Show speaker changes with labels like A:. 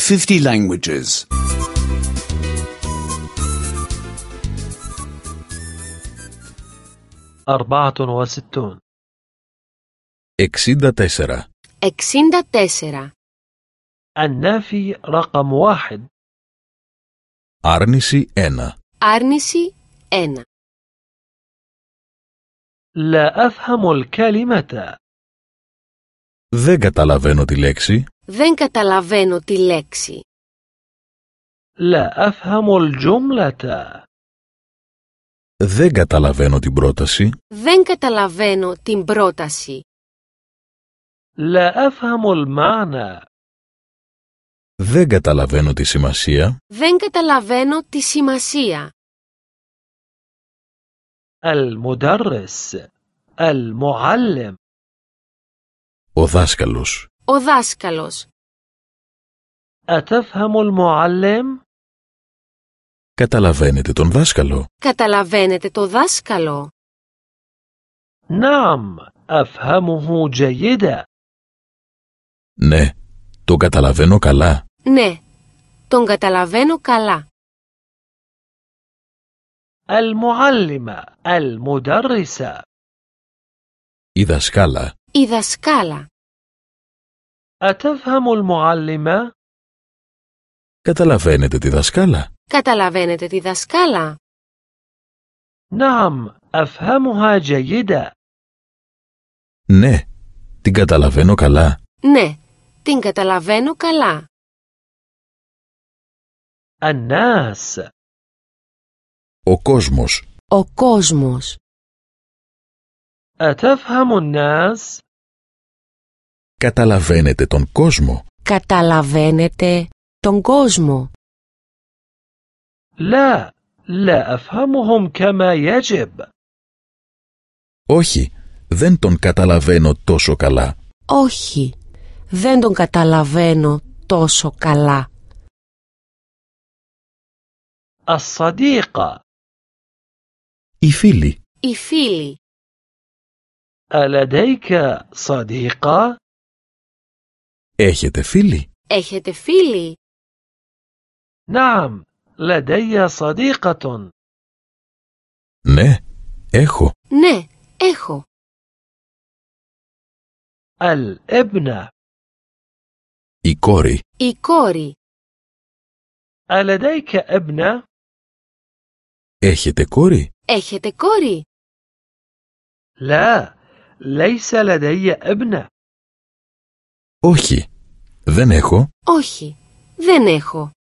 A: 50 languages.
B: 64
C: 64.
D: 64.
B: النافي رقم 1.
C: Άρνηση 1.
D: Άρνηση 1.
B: لا أفهم الكلمة.
C: Δεν καταλαβαίνω τη λέξη.
D: Δεν καταλαβαίνω τη λέξη.
B: لا أفهم الجملة.
C: Δεν καταλαβαίνω την πρόταση.
D: Δεν καταλαβαίνω την πρόταση.
B: لا أفهم المعنى.
C: Δεν καταλαβαίνω τη σημασία.
D: Δεν καταλαβαίνω τη σημασία.
B: المدرس. المعلم.
C: Ο δάσκαλος.
D: Ο δάσκαλος.
B: أتفهم المعلم؟
C: Καταλαβαίνετε τον δάσκαλο.
D: Καταλαβαίνετε το δάσκαλο.
B: نعم أفهمه جيدا.
C: Ναι, τον καταλαβαίνω καλά.
D: Ναι, τον καταλαβαίνω καλά.
B: المعلمة. المدرسة.
C: Η δασκάλα.
D: Η δασκάλα.
B: أتفهم المعلمة؟
C: Καταλαβαίνετε τη δασκάλα.
D: Καταλαβαίνετε τη δασκάλα.
B: نعم أفهمها جيدا.
C: Ναι, την καταλαβαίνω καλά.
D: Ναι, την καταλαβαίνω καλά.
B: الناس.
C: Ο κόσμος.
D: Ο κόσμος.
B: أتفهم الناس؟
C: Καταλαβαίνετε τον κόσμο.
D: Καταλαβαίνετε τον κόσμο.
B: لا أفهمهم كما يجب.
C: Όχι, δεν τον καταλαβαίνω τόσο καλά.
D: Όχι, δεν τον καταλαβαίνω τόσο καλά.
B: الصديقة.
C: Οι φίλοι.
D: Οι φίλοι.
B: ألديك صديقة؟
C: Έχετε φίλοι.
D: Έχετε φίλοι?
B: نعم لدي صديقة.
C: Ναι, έχω.
D: Ναι, έχω.
B: الابنة.
C: Η κόρη.
D: Η κόρη.
B: ألديك ابنة؟
C: Έχετε κόρη.
D: Έχετε κόρη?
B: لا ليس لدي ابنة.
C: Όχι, δεν έχω.
D: Όχι, δεν έχω.